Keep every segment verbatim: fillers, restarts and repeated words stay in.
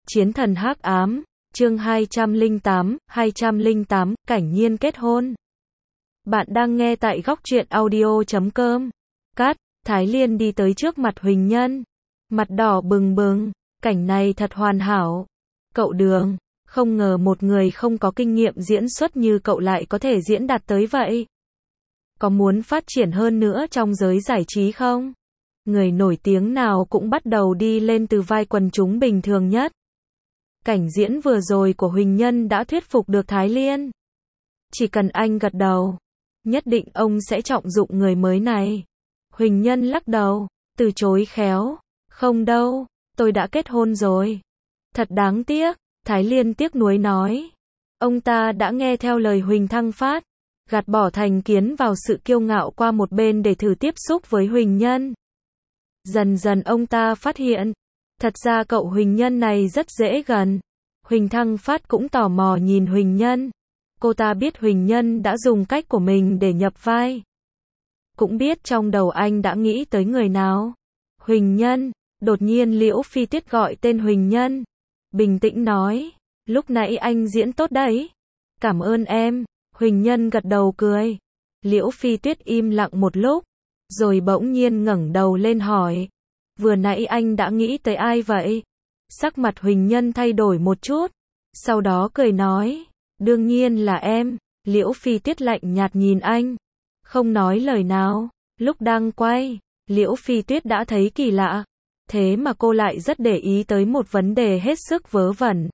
Chiến thần hắc ám, chương hai trăm lẻ tám, hai trăm lẻ tám, Cảnh Nhiên kết hôn. Bạn đang nghe tại góc truyện audio chấm com. Cát, Thái Liên đi tới trước mặt Huỳnh Nhân. Mặt đỏ bừng bừng, cảnh này thật hoàn hảo. Cậu Đường, không ngờ một người không có kinh nghiệm diễn xuất như cậu lại có thể diễn đạt tới vậy. Có muốn phát triển hơn nữa trong giới giải trí không? Người nổi tiếng nào cũng bắt đầu đi lên từ vai quần chúng bình thường nhất. Cảnh diễn vừa rồi của Huỳnh Nhân đã thuyết phục được Thái Liên. Chỉ cần anh gật đầu, nhất định ông sẽ trọng dụng người mới này. Huỳnh Nhân lắc đầu, từ chối khéo. Không đâu, tôi đã kết hôn rồi. Thật đáng tiếc, Thái Liên tiếc nuối nói. Ông ta đã nghe theo lời Huỳnh Thăng Phát, gạt bỏ thành kiến vào sự kiêu ngạo qua một bên để thử tiếp xúc với Huỳnh Nhân. Dần dần ông ta phát hiện, thật ra cậu Huỳnh Nhân này rất dễ gần. Huỳnh Thăng Phát cũng tò mò nhìn Huỳnh Nhân. Cô ta biết Huỳnh Nhân đã dùng cách của mình để nhập vai. Cũng biết trong đầu anh đã nghĩ tới người nào. Huỳnh Nhân, đột nhiên Liễu Phi Tuyết gọi tên Huỳnh Nhân. Bình tĩnh nói, lúc nãy anh diễn tốt đấy. Cảm ơn em. Huỳnh Nhân gật đầu cười. Liễu Phi Tuyết im lặng một lúc, rồi bỗng nhiên ngẩng đầu lên hỏi. Vừa nãy anh đã nghĩ tới ai vậy? Sắc mặt Huỳnh Nhân thay đổi một chút, sau đó cười nói, đương nhiên là em. Liễu Phi Tuyết lạnh nhạt nhìn anh, không nói lời nào. Lúc đang quay, Liễu Phi Tuyết đã thấy kỳ lạ, thế mà cô lại rất để ý tới một vấn đề hết sức vớ vẩn.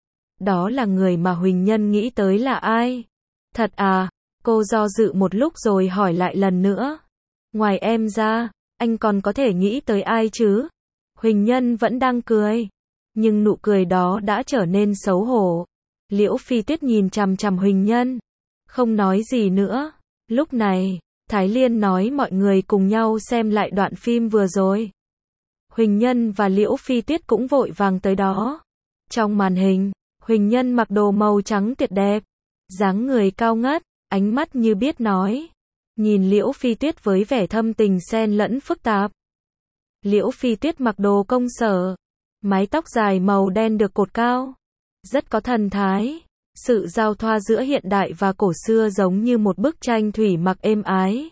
Đó là người mà Huỳnh Nhân nghĩ tới là ai? Thật à? Cô do dự một lúc rồi hỏi lại lần nữa. Ngoài em ra, anh còn có thể nghĩ tới ai chứ? Huỳnh Nhân vẫn đang cười, nhưng nụ cười đó đã trở nên xấu hổ. Liễu Phi Tuyết nhìn chằm chằm Huỳnh Nhân, không nói gì nữa. Lúc này, Thái Liên nói mọi người cùng nhau xem lại đoạn phim vừa rồi. Huỳnh Nhân và Liễu Phi Tuyết cũng vội vàng tới đó. Trong màn hình, Huỳnh Nhân mặc đồ màu trắng tuyệt đẹp, dáng người cao ngất, ánh mắt như biết nói. Nhìn Liễu Phi Tuyết với vẻ thâm tình xen lẫn phức tạp. Liễu Phi Tuyết mặc đồ công sở, mái tóc dài màu đen được cột cao, rất có thần thái. Sự giao thoa giữa hiện đại và cổ xưa giống như một bức tranh thủy mặc êm ái.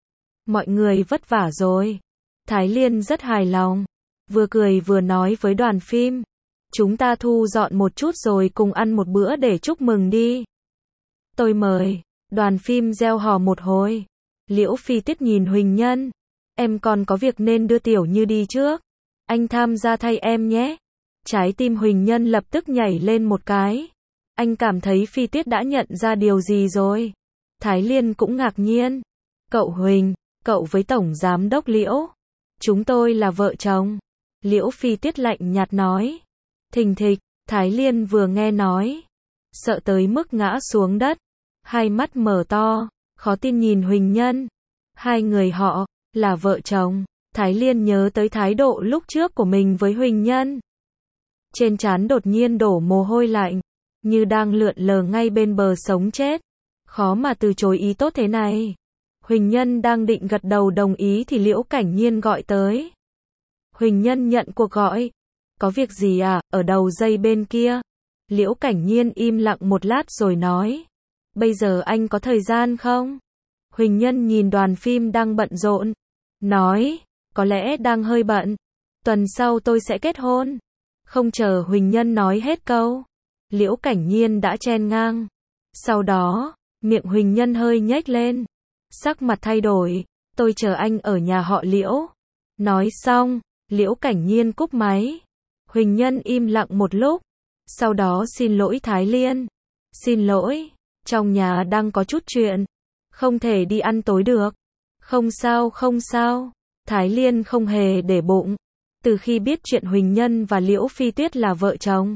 Mọi người vất vả rồi. Thái Liên rất hài lòng, vừa cười vừa nói với đoàn phim. Chúng ta thu dọn một chút rồi cùng ăn một bữa để chúc mừng đi. Tôi mời. Đoàn phim reo hò một hồi. Liễu Phi Tuyết nhìn Huỳnh Nhân. Em còn có việc nên đưa Tiểu Như đi trước. Anh tham gia thay em nhé. Trái tim Huỳnh Nhân lập tức nhảy lên một cái. Anh cảm thấy Phi Tuyết đã nhận ra điều gì rồi. Thái Liên cũng ngạc nhiên. Cậu Huỳnh, cậu với Tổng Giám đốc Liễu. Chúng tôi là vợ chồng. Liễu Phi Tuyết lạnh nhạt nói. Thình thịch, Thái Liên vừa nghe nói, sợ tới mức ngã xuống đất. Hai mắt mở to, khó tin nhìn Huỳnh Nhân. Hai người họ, là vợ chồng. Thái Liên nhớ tới thái độ lúc trước của mình với Huỳnh Nhân. Trên trán đột nhiên đổ mồ hôi lạnh, như đang lượn lờ ngay bên bờ sống chết. Khó mà từ chối ý tốt thế này. Huỳnh Nhân đang định gật đầu đồng ý thì Liễu Cảnh Nhiên gọi tới. Huỳnh Nhân nhận cuộc gọi. Có việc gì à, ở đầu dây bên kia. Liễu Cảnh Nhiên im lặng một lát rồi nói. Bây giờ anh có thời gian không? Huỳnh Nhân nhìn đoàn phim đang bận rộn, nói, có lẽ đang hơi bận. Tuần sau tôi sẽ kết hôn. Không chờ Huỳnh Nhân nói hết câu, Liễu Cảnh Nhiên đã chen ngang. Sau đó, miệng Huỳnh Nhân hơi nhếch lên, sắc mặt thay đổi. Tôi chờ anh ở nhà họ Liễu. Nói xong, Liễu Cảnh Nhiên cúp máy. Huỳnh Nhân im lặng một lúc, sau đó xin lỗi Thái Liên. Xin lỗi, trong nhà đang có chút chuyện, không thể đi ăn tối được. Không sao không sao. Thái Liên không hề để bụng. Từ khi biết chuyện Huỳnh Nhân và Liễu Phi Tuyết là vợ chồng,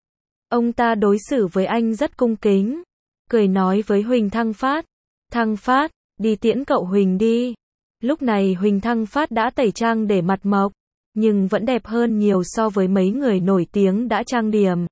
ông ta đối xử với anh rất cung kính. Cười nói với Huỳnh Thăng Phát. Thăng Phát, đi tiễn cậu Huỳnh đi. Lúc này Huỳnh Thăng Phát đã tẩy trang để mặt mộc, nhưng vẫn đẹp hơn nhiều so với mấy người nổi tiếng đã trang điểm.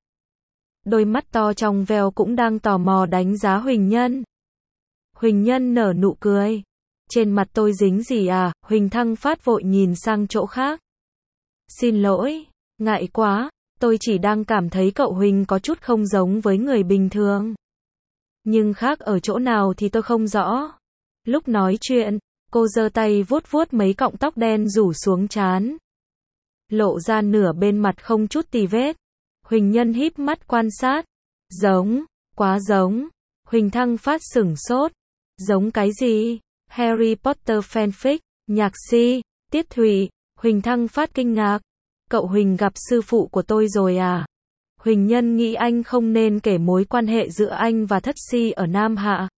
Đôi mắt to trong veo cũng đang tò mò đánh giá Huỳnh Nhân. Huỳnh Nhân nở nụ cười. Trên mặt tôi dính gì à? Huỳnh Thăng Phát vội nhìn sang chỗ khác. Xin lỗi, ngại quá. Tôi chỉ đang cảm thấy cậu Huỳnh có chút không giống với người bình thường. Nhưng khác ở chỗ nào thì tôi không rõ. Lúc nói chuyện, cô giơ tay vuốt vuốt mấy cọng tóc đen rủ xuống trán. Lộ ra nửa bên mặt không chút tì vết. Huỳnh Nhân híp mắt quan sát. Giống, quá giống. Huỳnh Thăng Phát sửng sốt. Giống cái gì? Harry Potter fanfic, nhạc si, Tiết Thụy. Huỳnh Thăng Phát kinh ngạc. Cậu Huỳnh gặp sư phụ của tôi rồi à? Huỳnh Nhân nghĩ anh không nên kể mối quan hệ giữa anh và Thất Si ở Nam Hạ.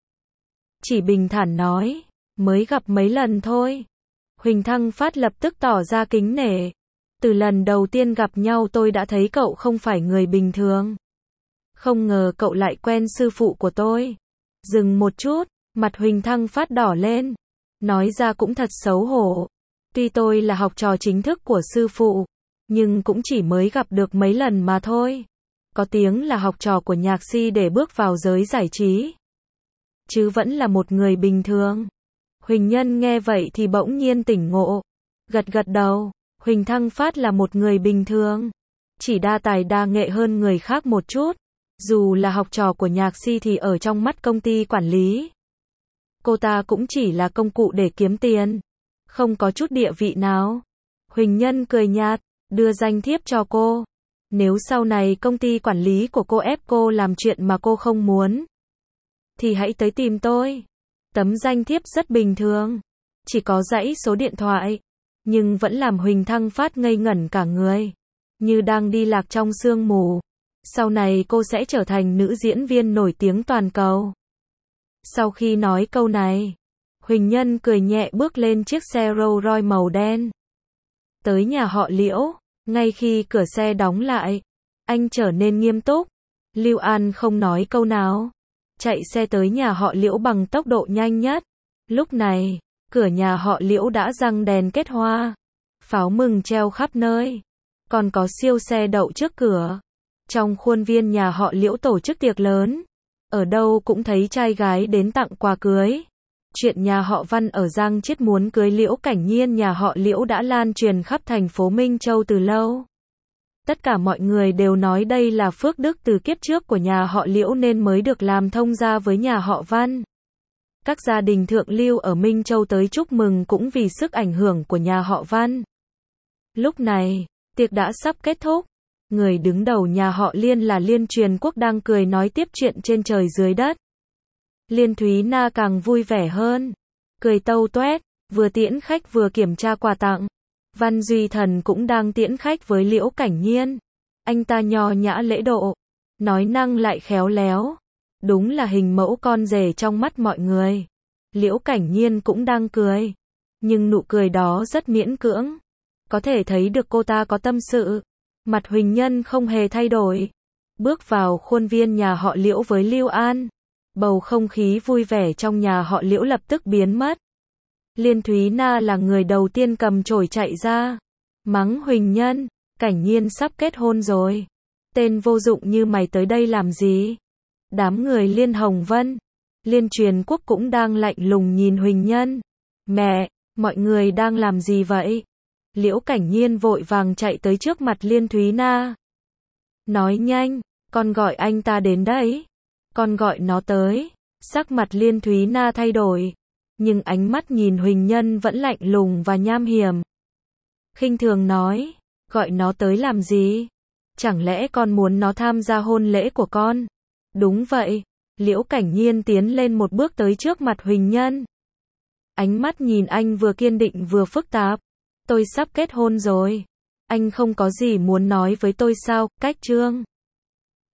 Chỉ bình thản nói, mới gặp mấy lần thôi. Huỳnh Thăng Phát lập tức tỏ ra kính nể. Từ lần đầu tiên gặp nhau tôi đã thấy cậu không phải người bình thường. Không ngờ cậu lại quen sư phụ của tôi. Dừng một chút, mặt Huỳnh Thăng Phát đỏ lên. Nói ra cũng thật xấu hổ. Tuy tôi là học trò chính thức của sư phụ, nhưng cũng chỉ mới gặp được mấy lần mà thôi. Có tiếng là học trò của nhạc si để bước vào giới giải trí. Chứ vẫn là một người bình thường. Huỳnh Nhân nghe vậy thì bỗng nhiên tỉnh ngộ. Gật gật đầu, Huỳnh Thăng Phát là một người bình thường. Chỉ đa tài đa nghệ hơn người khác một chút. Dù là học trò của nhạc si thì ở trong mắt công ty quản lý, cô ta cũng chỉ là công cụ để kiếm tiền. Không có chút địa vị nào. Huỳnh Nhân cười nhạt, đưa danh thiếp cho cô. Nếu sau này công ty quản lý của cô ép cô làm chuyện mà cô không muốn, thì hãy tới tìm tôi. Tấm danh thiếp rất bình thường. Chỉ có dãy số điện thoại. Nhưng vẫn làm Huỳnh Thăng Phát ngây ngẩn cả người. Như đang đi lạc trong sương mù. Sau này cô sẽ trở thành nữ diễn viên nổi tiếng toàn cầu. Sau khi nói câu này, Huỳnh Nhân cười nhẹ bước lên chiếc xe Rolls Royce màu đen. Tới nhà họ Liễu, ngay khi cửa xe đóng lại, anh trở nên nghiêm túc. Lưu An không nói câu nào. Chạy xe tới nhà họ Liễu bằng tốc độ nhanh nhất. Lúc này, cửa nhà họ Liễu đã răng đèn kết hoa. Pháo mừng treo khắp nơi. Còn có siêu xe đậu trước cửa. Trong khuôn viên nhà họ Liễu tổ chức tiệc lớn. Ở đâu cũng thấy trai gái đến tặng quà cưới. Chuyện nhà họ Văn ở Giang Chiết muốn cưới Liễu Cảnh Nhiên nhà họ Liễu đã lan truyền khắp thành phố Minh Châu từ lâu. Tất cả mọi người đều nói đây là phước đức từ kiếp trước của nhà họ Liễu nên mới được làm thông gia với nhà họ Văn. Các gia đình thượng lưu ở Minh Châu tới chúc mừng cũng vì sức ảnh hưởng của nhà họ Văn. Lúc này, tiệc đã sắp kết thúc. Người đứng đầu nhà họ Liên là Liên Truyền Quốc đang cười nói tiếp chuyện trên trời dưới đất. Liên Thúy Na càng vui vẻ hơn. Cười tâu toét, vừa tiễn khách vừa kiểm tra quà tặng. Văn Duy Thần cũng đang tiễn khách với Liễu Cảnh Nhiên. Anh ta nho nhã lễ độ, nói năng lại khéo léo. Đúng là hình mẫu con rể trong mắt mọi người. Liễu Cảnh Nhiên cũng đang cười. Nhưng nụ cười đó rất miễn cưỡng. Có thể thấy được cô ta có tâm sự. Mặt Huỳnh Nhân không hề thay đổi. Bước vào khuôn viên nhà họ Liễu với Lưu An. Bầu không khí vui vẻ trong nhà họ Liễu lập tức biến mất. Liên Thúy Na là người đầu tiên cầm chổi chạy ra. Mắng Huỳnh Nhân, Cảnh Nhiên sắp kết hôn rồi. Tên vô dụng như mày tới đây làm gì? Đám người Liên Hồng Vân, Liên Truyền Quốc cũng đang lạnh lùng nhìn Huỳnh Nhân. Mẹ, mọi người đang làm gì vậy? Liễu Cảnh Nhiên vội vàng chạy tới trước mặt Liên Thúy Na. Nói nhanh, con gọi anh ta đến đấy. Con gọi nó tới. Sắc mặt Liên Thúy Na thay đổi. Nhưng ánh mắt nhìn Huỳnh Nhân vẫn lạnh lùng và nham hiểm. Khinh thường nói, gọi nó tới làm gì? Chẳng lẽ con muốn nó tham gia hôn lễ của con? Đúng vậy. Liễu Cảnh Nhiên tiến lên một bước tới trước mặt Huỳnh Nhân. Ánh mắt nhìn anh vừa kiên định vừa phức tạp. Tôi sắp kết hôn rồi. Anh không có gì muốn nói với tôi sao? Cách Trương.